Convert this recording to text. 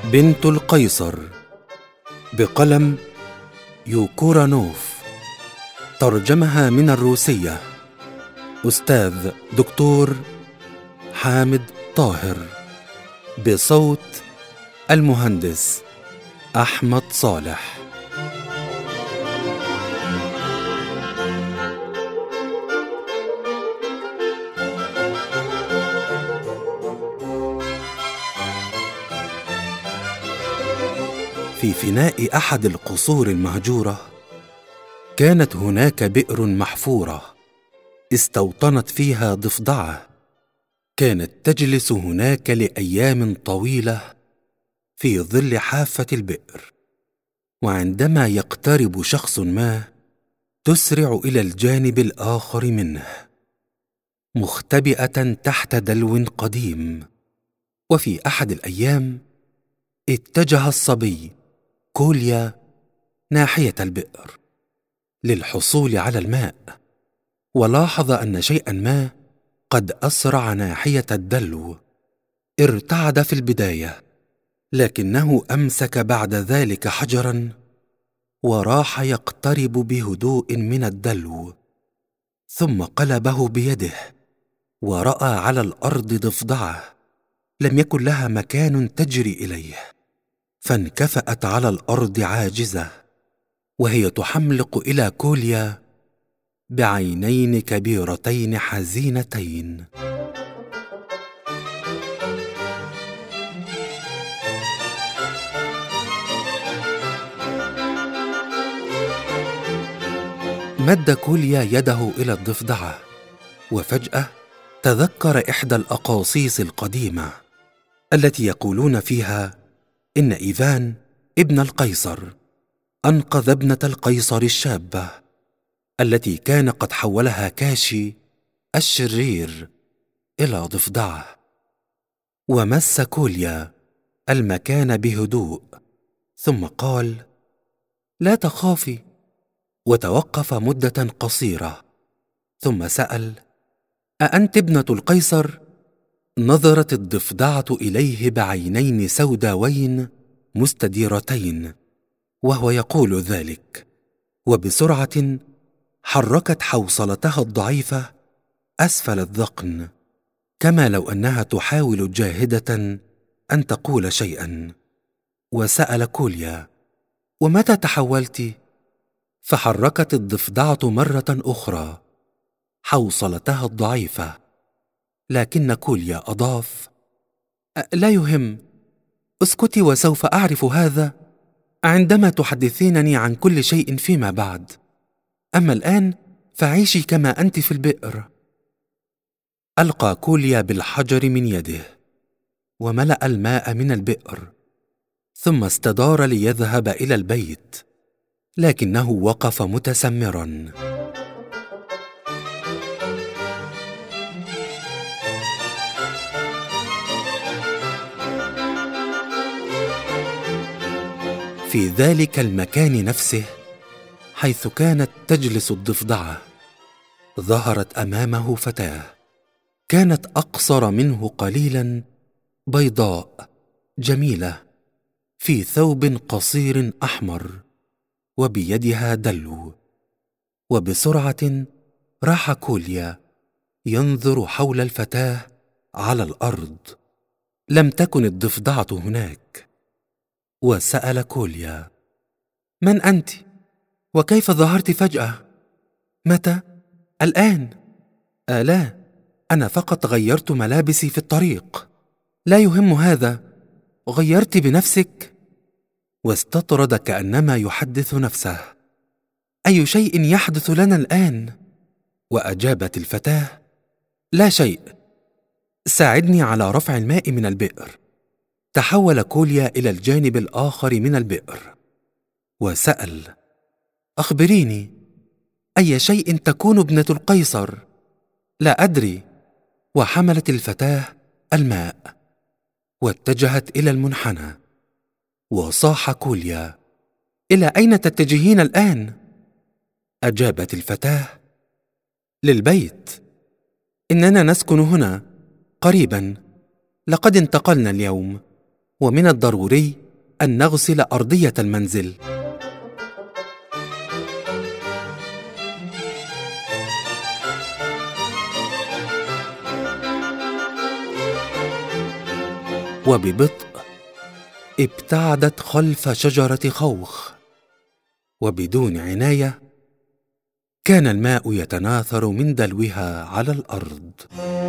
بنت القيصر بقلم يوكورانوف، ترجمها من الروسية أستاذ دكتور حامد طاهر، بصوت المهندس أحمد صالح. في فناء أحد القصور المهجورة كانت هناك بئر محفورة استوطنت فيها ضفدعة، كانت تجلس هناك لأيام طويلة في ظل حافة البئر، وعندما يقترب شخص ما تسرع إلى الجانب الآخر منه مختبئة تحت دلو قديم. وفي أحد الأيام اتجه الصبي كوليا ناحية البئر للحصول على الماء، ولاحظ أن شيئا ما قد أسرع ناحية الدلو. ارتعد في البداية، لكنه أمسك بعد ذلك حجرا وراح يقترب بهدوء من الدلو، ثم قلبه بيده ورأى على الأرض ضفدعة لم يكن لها مكان تجري إليه، فانكفأت على الأرض عاجزة وهي تحملق إلى كوليا بعينين كبيرتين حزينتين. مد كوليا يده إلى الضفدعة، وفجأة تذكر إحدى الأقاصيص القديمة التي يقولون فيها إن إيفان ابن القيصر أنقذ ابنة القيصر الشابة التي كان قد حولها كاشي الشرير إلى ضفدعة. ومس كوليا المكان بهدوء ثم قال: لا تخافي، وتوقف مدة قصيرة ثم سأل: أأنت ابنة القيصر؟ نظرت الضفدعة إليه بعينين سوداوين مستديرتين وهو يقول ذلك، وبسرعة حركت حوصلتها الضعيفة أسفل الذقن، كما لو أنها تحاول جاهدة أن تقول شيئا. وسأل كوليا: ومتى تحولت؟ فحركت الضفدعة مرة أخرى حوصلتها الضعيفة، لكن كوليا أضاف: لا يهم، اسكتي وسوف أعرف هذا عندما تحدثينني عن كل شيء فيما بعد، أما الآن فعيشي كما أنت في البئر. ألقى كوليا بالحجر من يده وملأ الماء من البئر، ثم استدار ليذهب إلى البيت، لكنه وقف متسمرا. في ذلك المكان نفسه حيث كانت تجلس الضفدعة ظهرت أمامه فتاة كانت أقصر منه قليلا، بيضاء جميلة، في ثوب قصير أحمر وبيدها دلو. وبسرعة راح كوليا ينظر حول الفتاة على الأرض، لم تكن الضفدعة هناك. وسأل كوليا: من أنت؟ وكيف ظهرت فجأة؟ متى؟ الآن؟ لا، أنا فقط غيرت ملابسي في الطريق. لا يهم هذا، غيرت بنفسك؟ واستطرد كأنما يحدث نفسه: أي شيء يحدث لنا الآن؟ وأجابت الفتاة: لا شيء، ساعدني على رفع الماء من البئر. تحول كوليا إلى الجانب الآخر من البئر وسأل: أخبريني، أي شيء تكون ابنة القيصر؟ لا أدري. وحملت الفتاة الماء واتجهت إلى المنحنى، وصاح كوليا: إلى أين تتجهين الآن؟ أجابت الفتاة: للبيت، إننا نسكن هنا قريبا، لقد انتقلنا اليوم ومن الضروري أن نغسل أرضية المنزل. وببطء ابتعدت خلف شجرة خوخ، وبدون عناية كان الماء يتناثر من دلوها على الأرض.